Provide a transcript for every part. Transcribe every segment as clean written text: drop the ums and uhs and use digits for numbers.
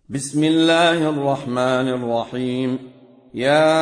بسم الله الرحمن الرحيم. يا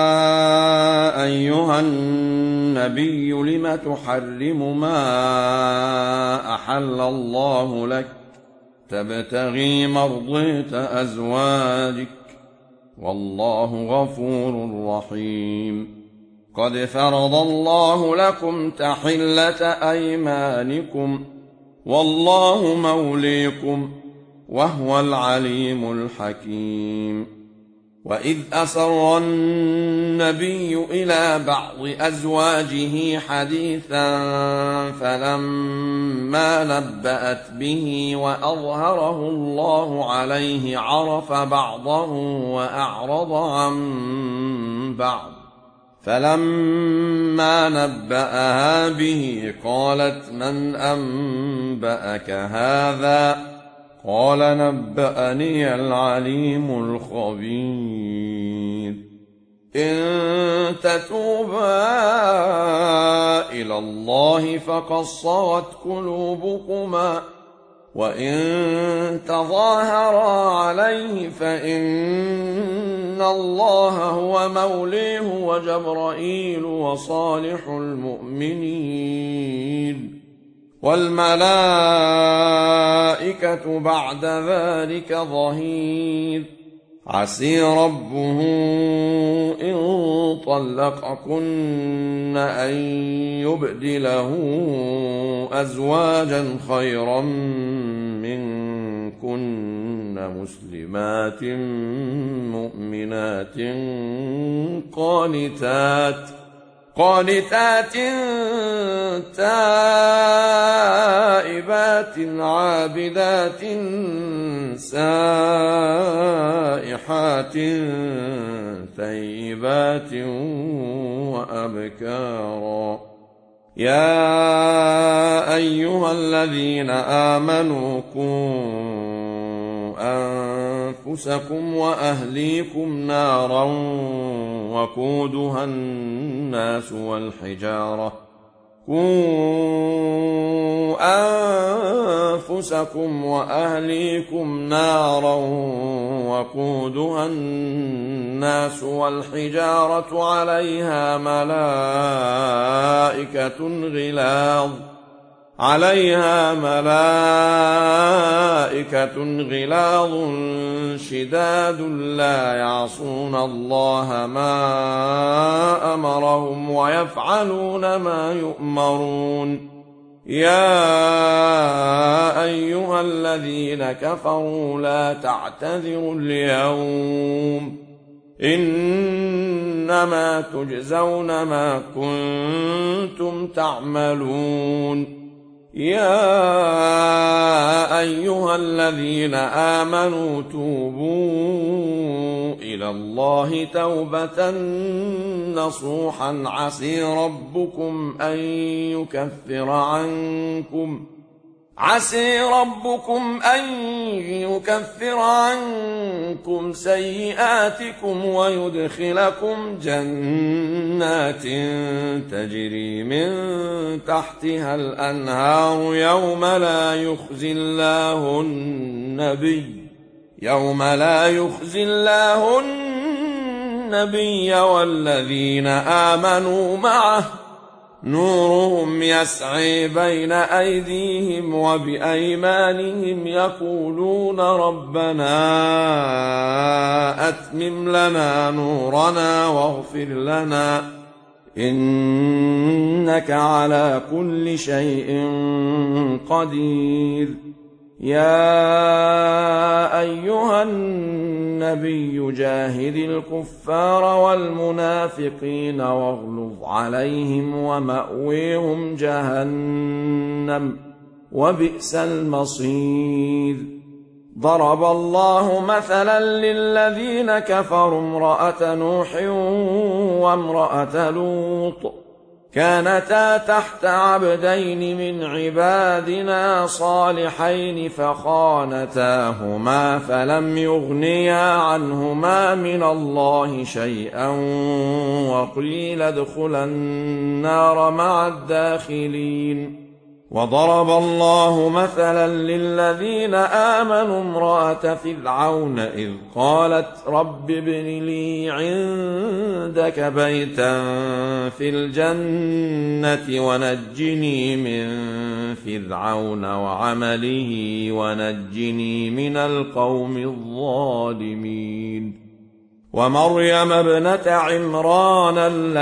أيها النبي لم تحرم ما أحل الله لك تبتغي مرضية أزواجك والله غفور رحيم. قد فرض الله لكم تحلة أيمانكم والله موليكم وهو العليم الحكيم. وإذ أسر النبي إلى بعض أزواجه حديثا فلما نبأت به وأظهره الله عليه عرف بعضه وأعرض عن بعض، فلما نبأها به قالت من أنبأك هذا؟ قال نبأني العليم الخبير. إن تتوبا إلى الله فقد صغت قلوبكما وإن تظاهرا عليه فإن الله هو موليه وجبرائيل وصالح المؤمنين والملائكة بعد ذلك ظهير. عسي ربه إن طلقكن أن يبدله أزواجا خيرا منكن مسلمات مؤمنات قانتات تائبات عابدات سائحات ثيبات وأبكارا. يا أيها الذين آمنوا قوا أنفسكم وأهليكم نارا وقودها الناس والحجارة عليها ملائكة غلاظ شداد لا يعصون الله ما أمرهم ويفعلون ما يؤمرون. يا أيها الذين كفروا لا تعتذروا اليوم إنما تجزون ما كنتم تعملون. يا أيها الذين آمنوا توبوا إلى الله توبة نصوحا عسي ربكم أن يكفر عنكم سيئاتكم ويدخلكم جنات تجري من تحتها الأنهار يوم لا يخزي الله النبي والذين آمنوا معه نورهم يسعي بين أيديهم وبأيمانهم يقولون ربنا أتمم لنا نورنا واغفر لنا إنك على كل شيء قدير. يا أيها النبي جاهد الكفار والمنافقين واغلظ عليهم ومأويهم جهنم وبئس المصير. ضرب الله مثلا للذين كفروا امرأة نوح وامرأة لوط كانتا تحت عبدين من عبادنا صالحين فخانتاهما فلم يغنيا عنهما من الله شيئا وقيل ادخلا النار مع الداخلين. وضرب الله مثلا للذين آمنوا امرأة فرعون إذ قالت رب ابن لي عندك بيتا في الجنة ونجني من فرعون وعمله ونجني من القوم الظالمين ومريم ابنة عمران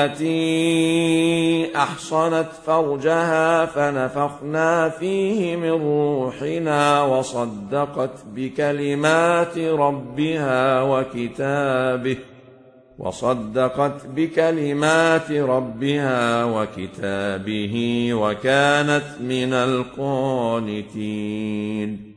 التي أحصنت فرجها فنفخنا فيه من روحنا وصدقت بكلمات ربها وكتابه وكانت من القانتين